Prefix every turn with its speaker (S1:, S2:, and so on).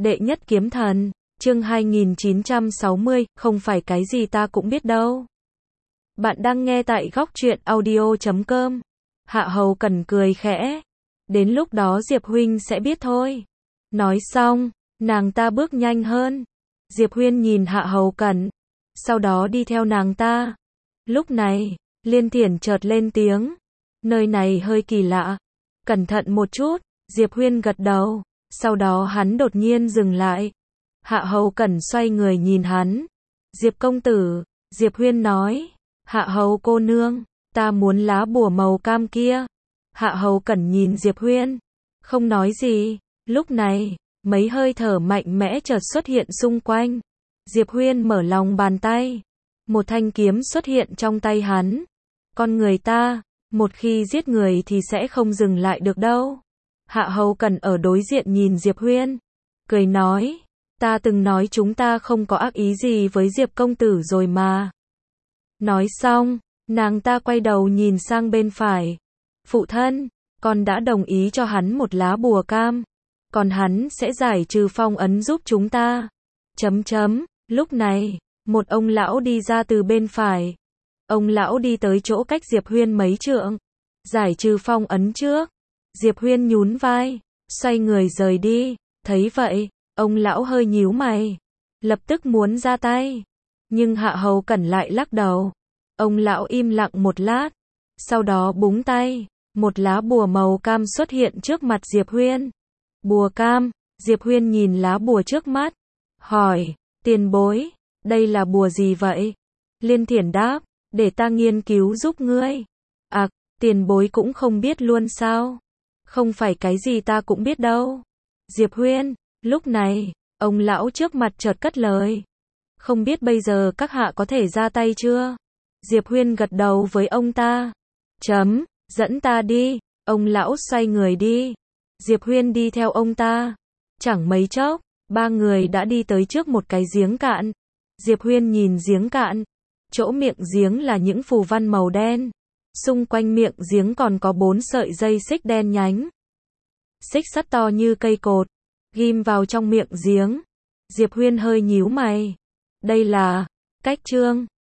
S1: Đệ nhất kiếm thần, chương 2960, không phải cái gì ta cũng biết đâu. Bạn đang nghe tại góc truyện audio.com. Hạ Hầu Cẩn cười khẽ. Đến lúc đó Diệp huynh sẽ biết thôi. Nói xong, nàng ta bước nhanh hơn. Diệp Huyên nhìn Hạ Hầu Cẩn, sau đó đi theo nàng ta. Lúc này, Liên Thiển chợt lên tiếng. Nơi này hơi kỳ lạ. Cẩn thận một chút, Diệp Huyên gật đầu. Sau đó hắn đột nhiên dừng lại. Hạ Hầu Cẩn xoay người nhìn hắn. Diệp công tử, Diệp Huyên nói. Hạ Hầu cô nương, ta muốn lá bùa màu cam kia. Hạ Hầu Cẩn nhìn Diệp Huyên, không nói gì. Lúc này, mấy hơi thở mạnh mẽ chợt xuất hiện xung quanh. Diệp Huyên mở lòng bàn tay. Một thanh kiếm xuất hiện trong tay hắn. Con người ta, một khi giết người thì sẽ không dừng lại được đâu. Hạ Hầu Cẩn ở đối diện nhìn Diệp Huyên, cười nói, ta từng nói chúng ta không có ác ý gì với Diệp công tử rồi mà. Nói xong, nàng ta quay đầu nhìn sang bên phải. Phụ thân, con đã đồng ý cho hắn một lá bùa cam, còn hắn sẽ giải trừ phong ấn giúp chúng ta. Lúc này, một ông lão đi ra từ bên phải. Ông lão đi tới chỗ cách Diệp Huyên mấy trượng. Giải trừ phong ấn trước. Diệp Huyên nhún vai, xoay người rời đi. Thấy vậy, ông lão hơi nhíu mày, lập tức muốn ra tay. Nhưng Hạ Hầu Cẩn lại lắc đầu. Ông lão im lặng một lát, sau đó búng tay. Một lá bùa màu cam xuất hiện trước mặt Diệp Huyên. Bùa cam, Diệp Huyên nhìn lá bùa trước mắt, hỏi, tiền bối, đây là bùa gì vậy? Liên Thiển đáp, để ta nghiên cứu giúp ngươi. Tiền bối cũng không biết luôn sao? Không phải cái gì ta cũng biết đâu. Diệp Huyên, lúc này, ông lão trước mặt chợt cất lời. Không biết bây giờ các hạ có thể ra tay chưa? Diệp Huyên gật đầu với ông ta. Dẫn ta đi. Ông lão xoay người đi. Diệp Huyên đi theo ông ta. Chẳng mấy chốc, ba người đã đi tới trước một cái giếng cạn. Diệp Huyên nhìn giếng cạn. Chỗ miệng giếng là những phù văn màu đen. Xung quanh miệng giếng còn có 4 sợi dây xích đen nhánh. Xích sắt to như cây cột, ghim vào trong miệng giếng. Diệp Huyên hơi nhíu mày. Đây là cách trương.